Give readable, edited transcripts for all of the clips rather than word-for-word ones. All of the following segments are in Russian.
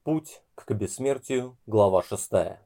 Путь к бессмертию, глава 6.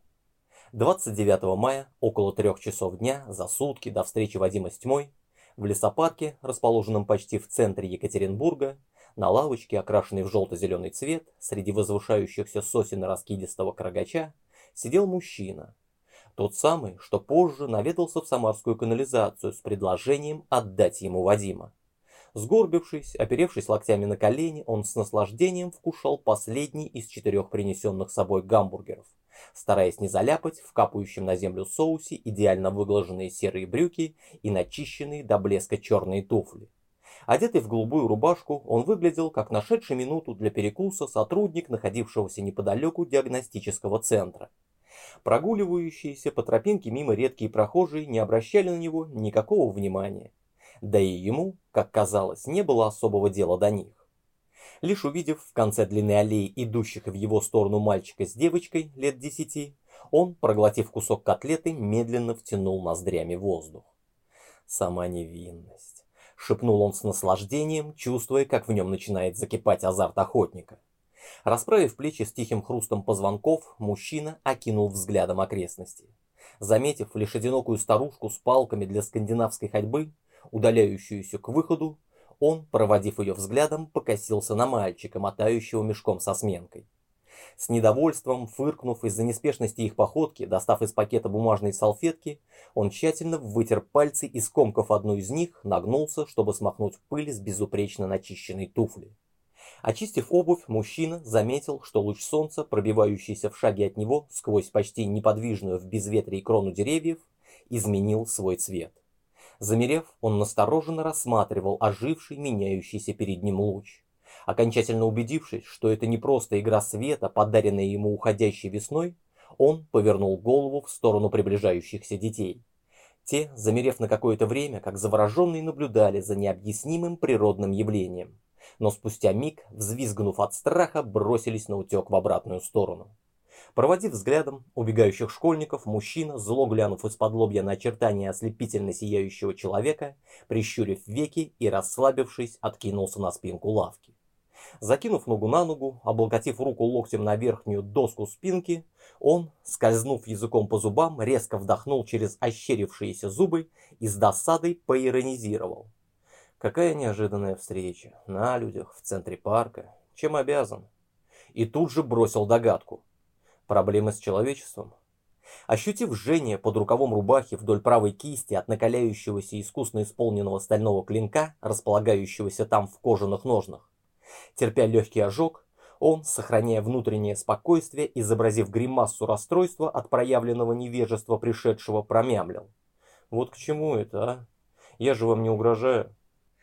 29 мая, около 3 часов дня, за сутки до встречи Вадима с тьмой, в лесопарке, расположенном почти в центре Екатеринбурга, на лавочке, окрашенной в желто-зеленый цвет, среди возвышающихся сосен раскидистого крагача, сидел мужчина. Тот самый, что позже наведался в самарскую канализацию с предложением отдать ему Вадима. Сгорбившись, оперевшись локтями на колени, он с наслаждением вкушал последний из 4 принесенных с собой гамбургеров, стараясь не заляпать в капающем на землю соусе идеально выглаженные серые брюки и начищенные до блеска черные туфли. Одетый в голубую рубашку, он выглядел как нашедший минуту для перекуса сотрудник находившегося неподалеку диагностического центра. Прогуливающиеся по тропинке мимо редкие прохожие не обращали на него никакого внимания. Да и ему, как казалось, не было особого дела до них. Лишь увидев в конце длинной аллеи идущих в его сторону мальчика с девочкой лет 10, он, проглотив кусок котлеты, медленно втянул ноздрями воздух. «Сама невинность», — шепнул он с наслаждением, чувствуя, как в нем начинает закипать азарт охотника. Расправив плечи с тихим хрустом позвонков, мужчина окинул взглядом окрестности. Заметив лишь одинокую старушку с палками для скандинавской ходьбы, удаляющуюся к выходу, он, проводив ее взглядом, покосился на мальчика, мотающего мешком со сменкой. С недовольством, фыркнув из-за неспешности их походки, достав из пакета бумажные салфетки, он тщательно вытер пальцы и, скомкав одну из них, нагнулся, чтобы смахнуть пыль с безупречно начищенной туфли. Очистив обувь, мужчина заметил, что луч солнца, пробивающийся в шаге от него сквозь почти неподвижную в безветрии крону деревьев, изменил свой цвет. Замерев, он настороженно рассматривал оживший, меняющийся перед ним луч. Окончательно убедившись, что это не просто игра света, подаренная ему уходящей весной, он повернул голову в сторону приближающихся детей. Те, замерев на какое-то время, как завороженные, наблюдали за необъяснимым природным явлением, но спустя миг, взвизгнув от страха, бросились наутек в обратную сторону. Проводив взглядом убегающих школьников, мужчина, зло глянув из-под лобья на очертания ослепительно сияющего человека, прищурив веки и расслабившись, откинулся на спинку лавки. Закинув ногу на ногу, облокотив руку локтем на верхнюю доску спинки, он, скользнув языком по зубам, резко вдохнул через ощерившиеся зубы и с досадой поиронизировал. Какая неожиданная встреча, на людях, в центре парка, чем обязан? И тут же бросил догадку. Проблемы с человечеством? Ощутив жжение под рукавом рубахи вдоль правой кисти от накаляющегося искусно исполненного стального клинка, располагающегося там в кожаных ножнах, терпя легкий ожог, он, сохраняя внутреннее спокойствие, изобразив гримассу расстройства от проявленного невежества пришедшего, промямлил. Вот к чему это, а? Я же вам не угрожаю.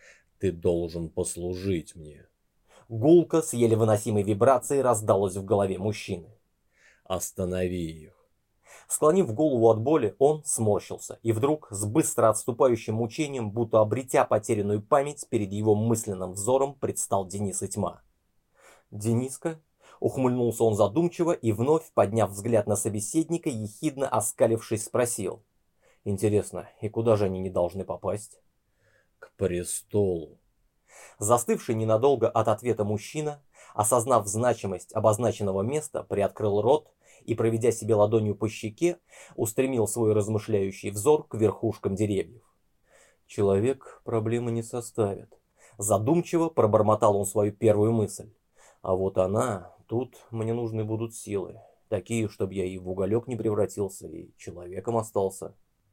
Ты должен послужить мне. Гулко с еле выносимой вибрацией раздалось в голове мужчины. Останови их. Склонив голову от боли, он сморщился, и вдруг, с быстро отступающим мучением, будто обретя потерянную память, перед его мысленным взором предстал Денис и тьма. «Дениска?» — ухмыльнулся он задумчиво и, вновь подняв взгляд на собеседника, ехидно оскалившись, спросил. «Интересно, и куда же они не должны попасть?» К престолу. Застывший ненадолго от ответа мужчина, осознав значимость обозначенного места, приоткрыл рот и, проведя себе ладонью по щеке, устремил свой размышляющий взор к верхушкам деревьев. «Человек проблемы не составит», — задумчиво пробормотал он свою первую мысль. «А вот она, тут мне нужны будут силы, такие, чтобы я и в уголек не превратился, и человеком остался».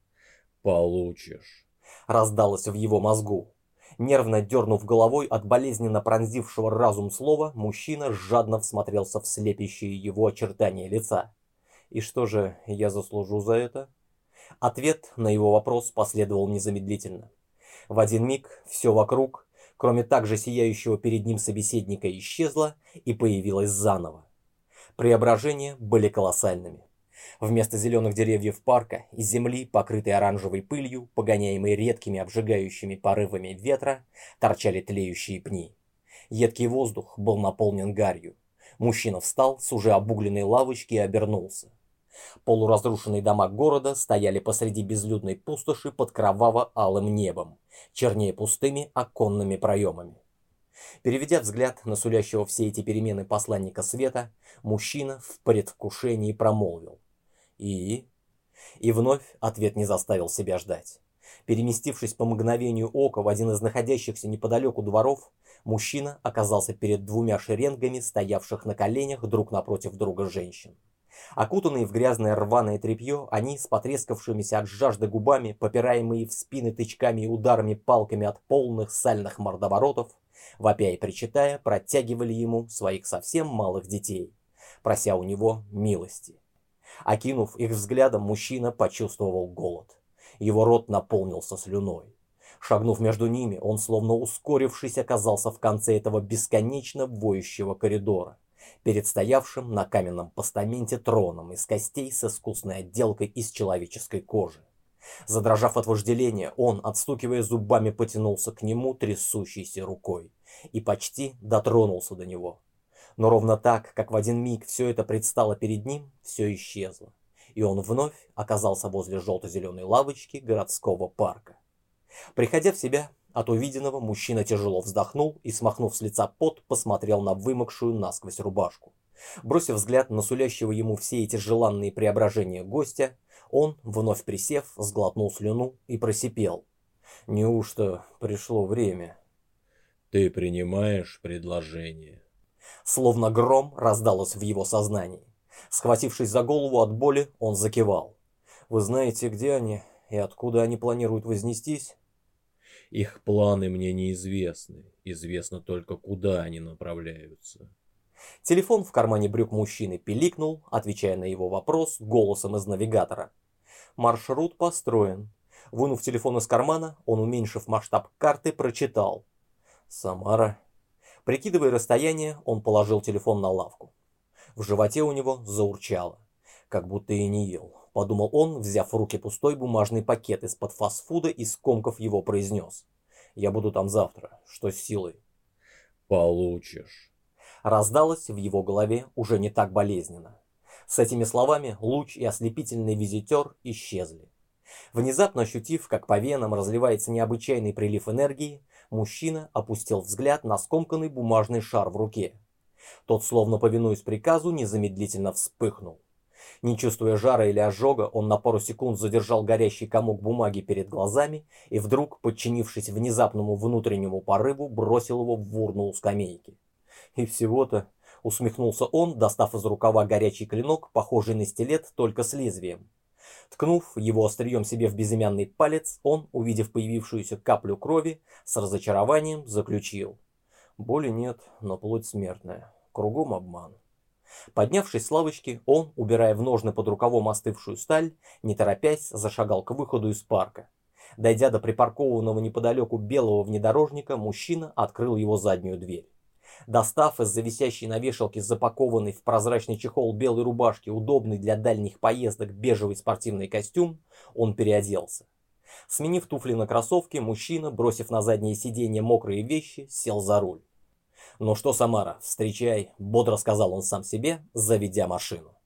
Получишь. Раздалось в его мозгу. Нервно дернув головой от болезненно пронзившего разум слова, мужчина жадно всмотрелся в слепящие его очертания лица. «И что же я заслужу за это?» Ответ на его вопрос последовал незамедлительно. В один миг все вокруг, кроме также сияющего перед ним собеседника, исчезло и появилось заново. Преображения были колоссальными. Вместо зеленых деревьев парка из земли, покрытой оранжевой пылью, погоняемой редкими обжигающими порывами ветра, торчали тлеющие пни. Едкий воздух был наполнен гарью. Мужчина встал с уже обугленной лавочки и обернулся. Полуразрушенные дома города стояли посреди безлюдной пустоши под кроваво-алым небом, чернее пустыми оконными проемами. Переведя взгляд на сулящего все эти перемены посланника света, мужчина в предвкушении промолвил. И? И вновь ответ не заставил себя ждать. Переместившись по мгновению ока в один из находящихся неподалеку дворов, мужчина оказался перед двумя шеренгами стоявших на коленях друг напротив друга женщин. Окутанные в грязное рваное тряпье, они с потрескавшимися от жажды губами, попираемые в спины тычками и ударами палками от полных сальных мордоворотов, вопя и причитая, протягивали ему своих совсем малых детей, прося у него милости. Окинув их взглядом, мужчина почувствовал голод. Его рот наполнился слюной. Шагнув между ними, он, словно ускорившись, оказался в конце этого бесконечно воющего коридора, перед стоявшим на каменном постаменте троном из костей с искусной отделкой из человеческой кожи. Задрожав от вожделения, он, отстукивая зубами, потянулся к нему трясущейся рукой и почти дотронулся до него. Но ровно так, как в один миг все это предстало перед ним, все исчезло, и он вновь оказался возле желто-зеленой лавочки городского парка. Приходя в себя от увиденного, мужчина тяжело вздохнул и, смахнув с лица пот, посмотрел на вымокшую насквозь рубашку. Бросив взгляд на сулящего ему все эти желанные преображения гостя, он, вновь присев, сглотнул слюну и просипел. «Неужто пришло время?» Ты принимаешь предложение? Словно гром раздалось в его сознании. Схватившись за голову от боли, он закивал. «Вы знаете, где они и откуда они планируют вознестись?» Их планы мне неизвестны. Известно только, куда они направляются. Телефон в кармане брюк мужчины пиликнул, отвечая на его вопрос голосом из навигатора. Маршрут построен. Вынув телефон из кармана, он, уменьшив масштаб карты, прочитал. Самара. Прикидывая расстояние, он положил телефон на лавку. В животе у него заурчало. Как будто и не ел, подумал он, взяв в руки пустой бумажный пакет из-под фастфуда и, скомкав его, произнес. Я буду там завтра, что с силой. Получишь. Раздалось в его голове уже не так болезненно. С этими словами луч и ослепительный визитер исчезли. Внезапно ощутив, как по венам разливается необычайный прилив энергии, мужчина опустил взгляд на скомканный бумажный шар в руке. Тот, словно повинуясь приказу, незамедлительно вспыхнул. Не чувствуя жара или ожога, он на пару секунд задержал горящий комок бумаги перед глазами и вдруг, подчинившись внезапному внутреннему порыву, бросил его в урну у скамейки. И всего-то, усмехнулся он, достав из рукава горячий клинок, похожий на стилет, только с лезвием. Ткнув его острием себе в безымянный палец, он, увидев появившуюся каплю крови, с разочарованием заключил. Боли нет, но плоть смертная. Кругом обман. Поднявшись с лавочки, он, убирая в ножны под рукавом остывшую сталь, не торопясь, зашагал к выходу из парка. Дойдя до припаркованного неподалеку белого внедорожника, мужчина открыл его заднюю дверь. Достав из-за висящей на вешалке запакованный в прозрачный чехол белой рубашки удобный для дальних поездок бежевый спортивный костюм, он переоделся. Сменив туфли на кроссовки, мужчина, бросив на заднее сиденье мокрые вещи, сел за руль. «Ну что, Самара, встречай», — бодро сказал он сам себе, заведя машину.